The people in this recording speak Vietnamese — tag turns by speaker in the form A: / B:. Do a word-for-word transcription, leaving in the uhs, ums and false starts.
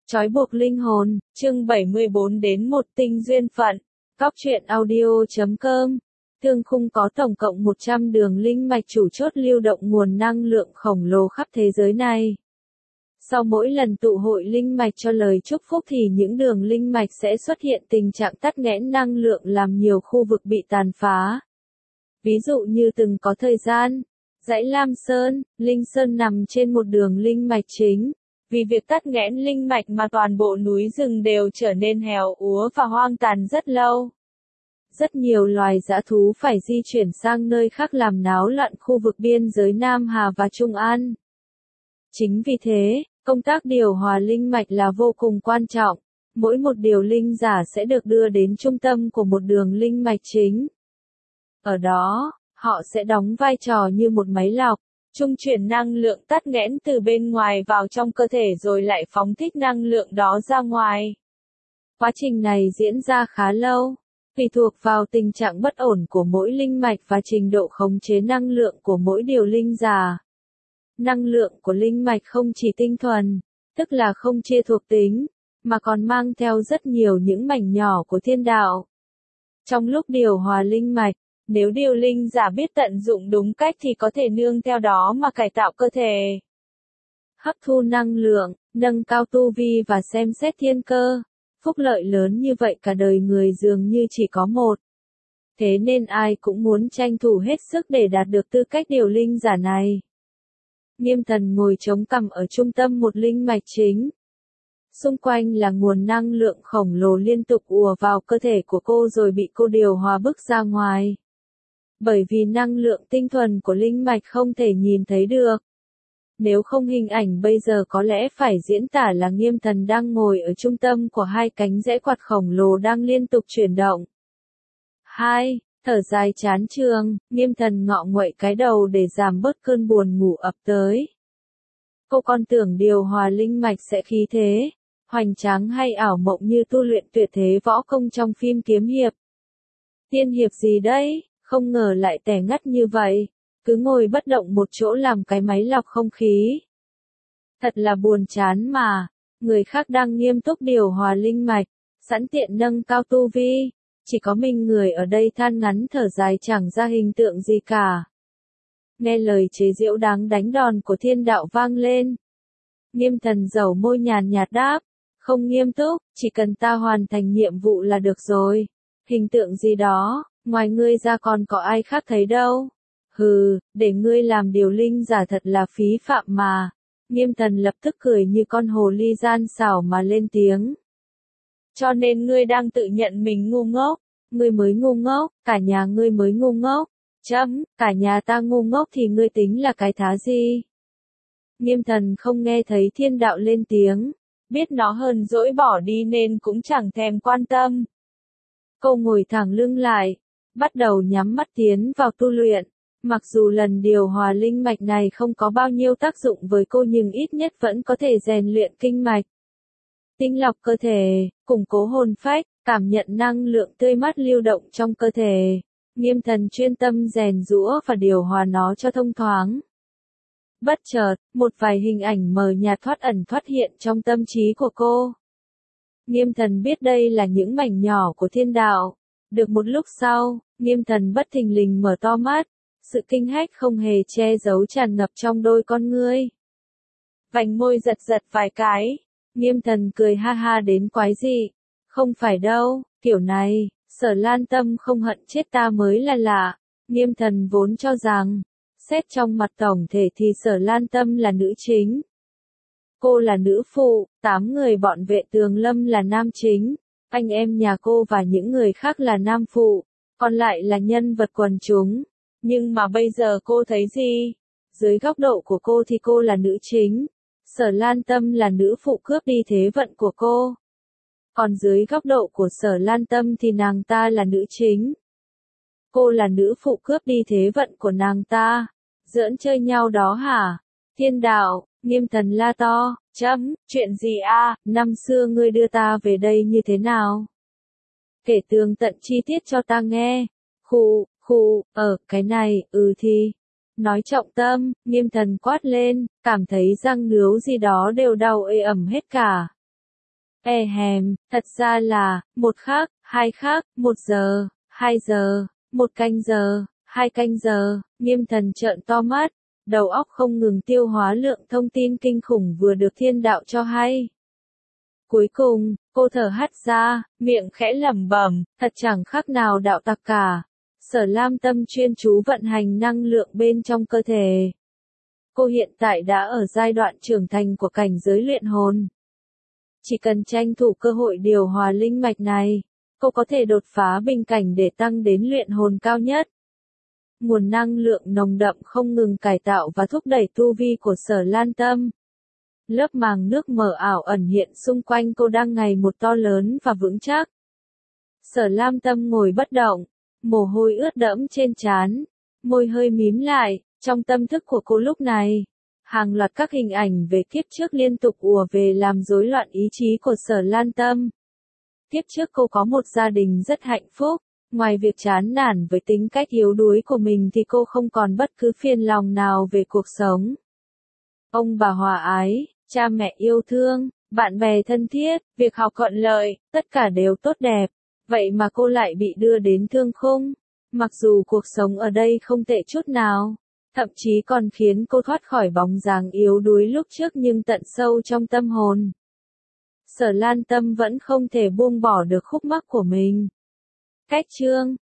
A: Trói buộc linh hồn, chương bảy mươi bốn đến một tinh duyên phận. Góc truyện audio chấm com. Thương khung có tổng cộng một trăm đường linh mạch chủ chốt lưu động nguồn năng lượng khổng lồ khắp thế giới này. Sau mỗi lần tụ hội linh mạch cho lời chúc phúc thì những đường linh mạch sẽ xuất hiện tình trạng tắc nghẽn năng lượng làm nhiều khu vực bị tàn phá. Ví dụ như từng có thời gian, dãy Lam Sơn, Linh Sơn nằm trên một đường linh mạch chính. Vì việc tắc nghẽn linh mạch mà toàn bộ núi rừng đều trở nên héo úa và hoang tàn rất lâu. Rất nhiều loài dã thú phải di chuyển sang nơi khác làm náo loạn khu vực biên giới Nam Hà và Trung An. Chính vì thế, công tác điều hòa linh mạch là vô cùng quan trọng. Mỗi một điều linh giả sẽ được đưa đến trung tâm của một đường linh mạch chính. Ở đó, họ sẽ đóng vai trò như một máy lọc, trung chuyển năng lượng tắc nghẽn từ bên ngoài vào trong cơ thể rồi lại phóng thích năng lượng đó ra ngoài. Quá trình này diễn ra khá lâu, tùy thuộc vào tình trạng bất ổn của mỗi linh mạch và trình độ khống chế năng lượng của mỗi điều linh giả. Năng lượng của linh mạch không chỉ tinh thuần, tức là không chia thuộc tính, mà còn mang theo rất nhiều những mảnh nhỏ của thiên đạo. Trong lúc điều hòa linh mạch, nếu điều linh giả biết tận dụng đúng cách thì có thể nương theo đó mà cải tạo cơ thể. Hấp thu năng lượng, nâng cao tu vi và xem xét thiên cơ. Phúc lợi lớn như vậy cả đời người dường như chỉ có một. Thế nên ai cũng muốn tranh thủ hết sức để đạt được tư cách điều linh giả này. Nghiêm Thần ngồi chống cằm ở trung tâm một linh mạch chính. Xung quanh là nguồn năng lượng khổng lồ liên tục ùa vào cơ thể của cô rồi bị cô điều hòa bức ra ngoài. Bởi vì năng lượng tinh thuần của linh mạch không thể nhìn thấy được. Nếu không hình ảnh bây giờ có lẽ phải diễn tả là Nghiêm Thần đang ngồi ở trung tâm của hai cánh rẽ quạt khổng lồ đang liên tục chuyển động. Hai, thở dài chán chường, Nghiêm Thần ngọ nguậy cái đầu để giảm bớt cơn buồn ngủ ập tới. Cô còn tưởng điều hòa linh mạch sẽ khí thế, hoành tráng hay ảo mộng như tu luyện tuyệt thế võ công trong phim kiếm hiệp. Tiên hiệp gì đấy? Không ngờ lại tẻ ngắt như vậy, cứ ngồi bất động một chỗ làm cái máy lọc không khí. Thật là buồn chán mà, người khác đang nghiêm túc điều hòa linh mạch, sẵn tiện nâng cao tu vi, chỉ có mình người ở đây than ngắn thở dài chẳng ra hình tượng gì cả. Nghe lời chế giễu đáng đánh đòn của thiên đạo vang lên. Nghiêm Thần dẩu môi nhàn nhạt đáp, không nghiêm túc, chỉ cần ta hoàn thành nhiệm vụ là được rồi. Hình tượng gì đó, ngoài ngươi ra còn có ai khác thấy đâu. Hừ, để ngươi làm điều linh giả thật là phí phạm mà. Nghiêm Thần lập tức cười như con hồ ly gian xảo mà lên tiếng. Cho nên ngươi đang tự nhận mình ngu ngốc. Ngươi mới ngu ngốc, cả nhà ngươi mới ngu ngốc. Chấm, cả nhà ta ngu ngốc thì ngươi tính là cái thá gì? Nghiêm Thần không nghe thấy thiên đạo lên tiếng, biết nó hờn dỗi bỏ đi nên cũng chẳng thèm quan tâm. Cô ngồi thẳng lưng lại, bắt đầu nhắm mắt tiến vào tu luyện. Mặc dù lần điều hòa linh mạch này không có bao nhiêu tác dụng với cô nhưng ít nhất vẫn có thể rèn luyện kinh mạch, tinh lọc cơ thể, củng cố hồn phách, cảm nhận năng lượng tươi mát lưu động trong cơ thể. Nghiêm Thần chuyên tâm rèn giũa và điều hòa nó cho thông thoáng. Bất chợt, một vài hình ảnh mờ nhạt thoát ẩn thoát hiện trong tâm trí của cô. Nghiêm Thần biết đây là những mảnh nhỏ của thiên đạo. Được một lúc sau, Nghiêm Thần bất thình lình mở to mắt. Sự kinh hách không hề che giấu tràn ngập trong đôi con ngươi. Vành môi giật giật vài cái. Nghiêm Thần cười ha ha đến quái dị. Không phải đâu, kiểu này, Sở Lan Tâm không hận chết ta mới là lạ. Nghiêm Thần vốn cho rằng, xét trong mặt tổng thể thì Sở Lan Tâm là nữ chính. Cô là nữ phụ, tám người bọn vệ tường lâm là nam chính, anh em nhà cô và những người khác là nam phụ, còn lại là nhân vật quần chúng. Nhưng mà bây giờ cô thấy gì? Dưới góc độ của cô thì cô là nữ chính. Sở Lan Tâm là nữ phụ cướp đi thế vận của cô. Còn dưới góc độ của Sở Lan Tâm thì nàng ta là nữ chính. Cô là nữ phụ cướp đi thế vận của nàng ta. Giỡn chơi nhau đó hả? Thiên đạo, Nghiêm Thần la to, chấm, chuyện gì a? Năm xưa ngươi đưa ta về đây như thế nào? Kể tường tận chi tiết cho ta nghe. Khụ, khụ, ở, cái này, ừ thì. Nói trọng tâm, Nghiêm Thần quát lên, cảm thấy răng nướu gì đó đều đau ê ẩm hết cả. E hèm, thật ra là, một khác, hai khác, một giờ, hai giờ, một canh giờ, hai canh giờ, Nghiêm Thần trợn to mắt, đầu óc không ngừng tiêu hóa lượng thông tin kinh khủng vừa được thiên đạo cho hay. Cuối cùng, cô thở hắt ra, miệng khẽ lẩm bẩm, thật chẳng khác nào đạo tặc cả. Sở Lam tâm chuyên chú vận hành năng lượng bên trong cơ thể. Cô hiện tại đã ở giai đoạn trưởng thành của cảnh giới luyện hồn. Chỉ cần tranh thủ cơ hội điều hòa linh mạch này, cô có thể đột phá bình cảnh để tăng đến luyện hồn cao nhất. Nguồn năng lượng nồng đậm không ngừng cải tạo và thúc đẩy tu vi của Sở Lan Tâm. Lớp màng nước mờ ảo ẩn hiện xung quanh cô đang ngày một to lớn và vững chắc. Sở Lam Tâm ngồi bất động, mồ hôi ướt đẫm trên trán, môi hơi mím lại, trong tâm thức của cô lúc này. Hàng loạt các hình ảnh về kiếp trước liên tục ùa về làm rối loạn ý chí của Sở Lan Tâm. Kiếp trước cô có một gia đình rất hạnh phúc, ngoài việc chán nản với tính cách yếu đuối của mình thì cô không còn bất cứ phiền lòng nào về cuộc sống. Ông bà hòa ái, cha mẹ yêu thương, bạn bè thân thiết, việc học thuận lợi, tất cả đều tốt đẹp. Vậy mà cô lại bị đưa đến thương khung. Mặc dù cuộc sống ở đây không tệ chút nào, thậm chí còn khiến cô thoát khỏi bóng dáng yếu đuối lúc trước, nhưng tận sâu trong tâm hồn, Sở Lan Tâm vẫn không thể buông bỏ được khúc mắc của mình. Cách chương